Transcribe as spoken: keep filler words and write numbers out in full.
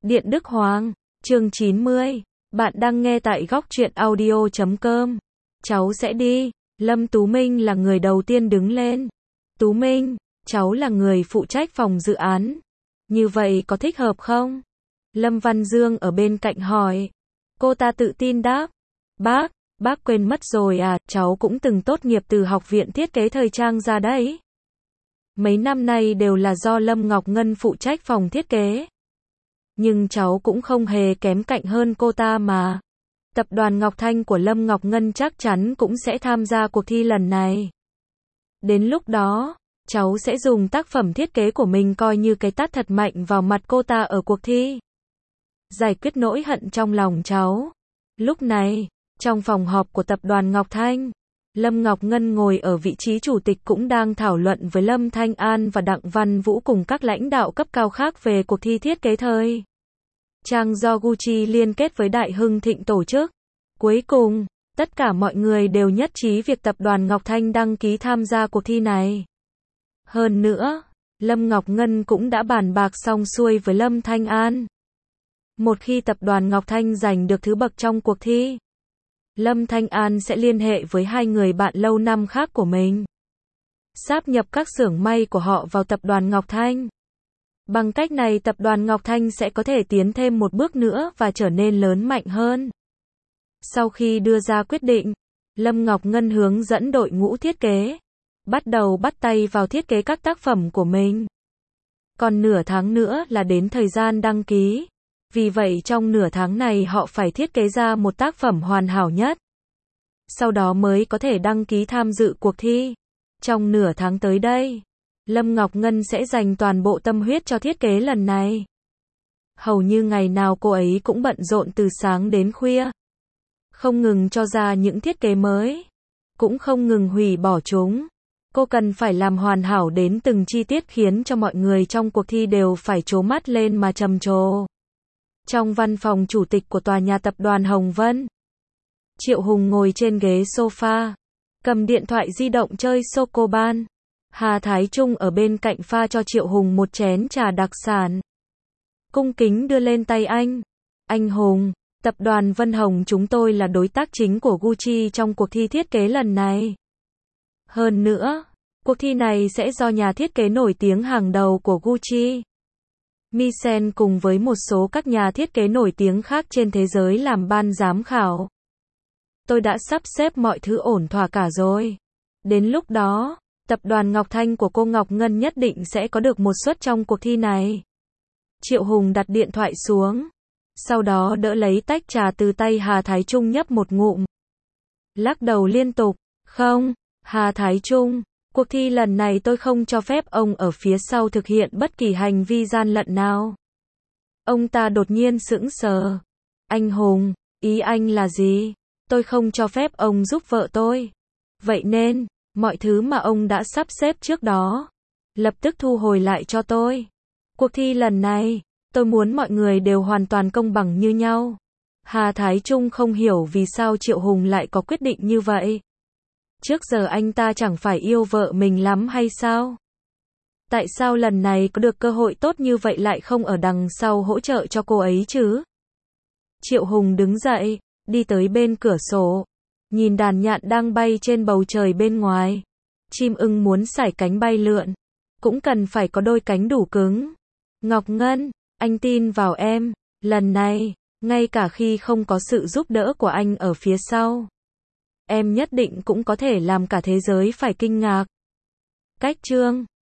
Điện Đức Hoàng, chương chín mươi. Bạn đang nghe tại góc truyện audio chấm com. Cháu sẽ đi. Lâm Tú Minh là người đầu tiên đứng lên. Tú Minh, cháu là người phụ trách phòng dự án. Như vậy có thích hợp không? Lâm Văn Dương ở bên cạnh hỏi. Cô ta tự tin đáp. Bác, bác quên mất rồi à, cháu cũng từng tốt nghiệp từ Học viện Thiết kế Thời trang ra đấy. Mấy năm nay đều là do Lâm Ngọc Ngân phụ trách phòng thiết kế. Nhưng cháu cũng không hề kém cạnh hơn cô ta mà. Tập đoàn Ngọc Thanh của Lâm Ngọc Ngân chắc chắn cũng sẽ tham gia cuộc thi lần này. Đến lúc đó, cháu sẽ dùng tác phẩm thiết kế của mình coi như cái tát thật mạnh vào mặt cô ta ở cuộc thi. Giải quyết nỗi hận trong lòng cháu. Lúc này, trong phòng họp của tập đoàn Ngọc Thanh, Lâm Ngọc Ngân ngồi ở vị trí chủ tịch cũng đang thảo luận với Lâm Thanh An và Đặng Văn Vũ cùng các lãnh đạo cấp cao khác về cuộc thi thiết kế thời trang do Gucci liên kết với Đại Hưng Thịnh tổ chức. Cuối cùng, tất cả mọi người đều nhất trí việc tập đoàn Ngọc Thanh đăng ký tham gia cuộc thi này. Hơn nữa, Lâm Ngọc Ngân cũng đã bàn bạc xong xuôi với Lâm Thanh An. Một khi tập đoàn Ngọc Thanh giành được thứ bậc trong cuộc thi, Lâm Thanh An sẽ liên hệ với hai người bạn lâu năm khác của mình, sáp nhập các xưởng may của họ vào tập đoàn Ngọc Thanh. Bằng cách này tập đoàn Ngọc Thanh sẽ có thể tiến thêm một bước nữa và trở nên lớn mạnh hơn. Sau khi đưa ra quyết định, Lâm Ngọc Ngân hướng dẫn đội ngũ thiết kế, bắt đầu bắt tay vào thiết kế các tác phẩm của mình. Còn nửa tháng nữa là đến thời gian đăng ký. Vì vậy trong nửa tháng này họ phải thiết kế ra một tác phẩm hoàn hảo nhất. Sau đó mới có thể đăng ký tham dự cuộc thi. Trong nửa tháng tới đây, Lâm Ngọc Ngân sẽ dành toàn bộ tâm huyết cho thiết kế lần này. Hầu như ngày nào cô ấy cũng bận rộn từ sáng đến khuya. Không ngừng cho ra những thiết kế mới, cũng không ngừng hủy bỏ chúng. Cô cần phải làm hoàn hảo đến từng chi tiết khiến cho mọi người trong cuộc thi đều phải trố mắt lên mà trầm trồ. Trong văn phòng chủ tịch của tòa nhà tập đoàn Hồng Vân, Triệu Hùng ngồi trên ghế sofa, cầm điện thoại di động chơi Socoban. Hà Thái Trung ở bên cạnh pha cho Triệu Hùng một chén trà đặc sản. Cung kính đưa lên tay anh. Anh Hùng, tập đoàn Vân Hồng chúng tôi là đối tác chính của Gucci trong cuộc thi thiết kế lần này. Hơn nữa, cuộc thi này sẽ do nhà thiết kế nổi tiếng hàng đầu của Gucci, Misen cùng với một số các nhà thiết kế nổi tiếng khác trên thế giới làm ban giám khảo. Tôi đã sắp xếp mọi thứ ổn thỏa cả rồi. Đến lúc đó, tập đoàn Ngọc Thanh của cô Ngọc Ngân nhất định sẽ có được một suất trong cuộc thi này. Triệu Hùng đặt điện thoại xuống, sau đó đỡ lấy tách trà từ tay Hà Thái Trung nhấp một ngụm. Lắc đầu liên tục, không, Hà Thái Trung, cuộc thi lần này tôi không cho phép ông ở phía sau thực hiện bất kỳ hành vi gian lận nào. Ông ta đột nhiên sững sờ. Anh Hùng, ý anh là gì? Tôi không cho phép ông giúp vợ tôi. Vậy nên, mọi thứ mà ông đã sắp xếp trước đó, lập tức thu hồi lại cho tôi. Cuộc thi lần này, tôi muốn mọi người đều hoàn toàn công bằng như nhau. Hà Thái Trung không hiểu vì sao Triệu Hùng lại có quyết định như vậy. Trước giờ anh ta chẳng phải yêu vợ mình lắm hay sao? Tại sao lần này có được cơ hội tốt như vậy lại không ở đằng sau hỗ trợ cho cô ấy chứ? Triệu Hùng đứng dậy, đi tới bên cửa sổ, nhìn đàn nhạn đang bay trên bầu trời bên ngoài. Chim ưng muốn sải cánh bay lượn, cũng cần phải có đôi cánh đủ cứng. Ngọc Ngân, anh tin vào em, lần này, ngay cả khi không có sự giúp đỡ của anh ở phía sau, em nhất định cũng có thể làm cả thế giới phải kinh ngạc. Cách chương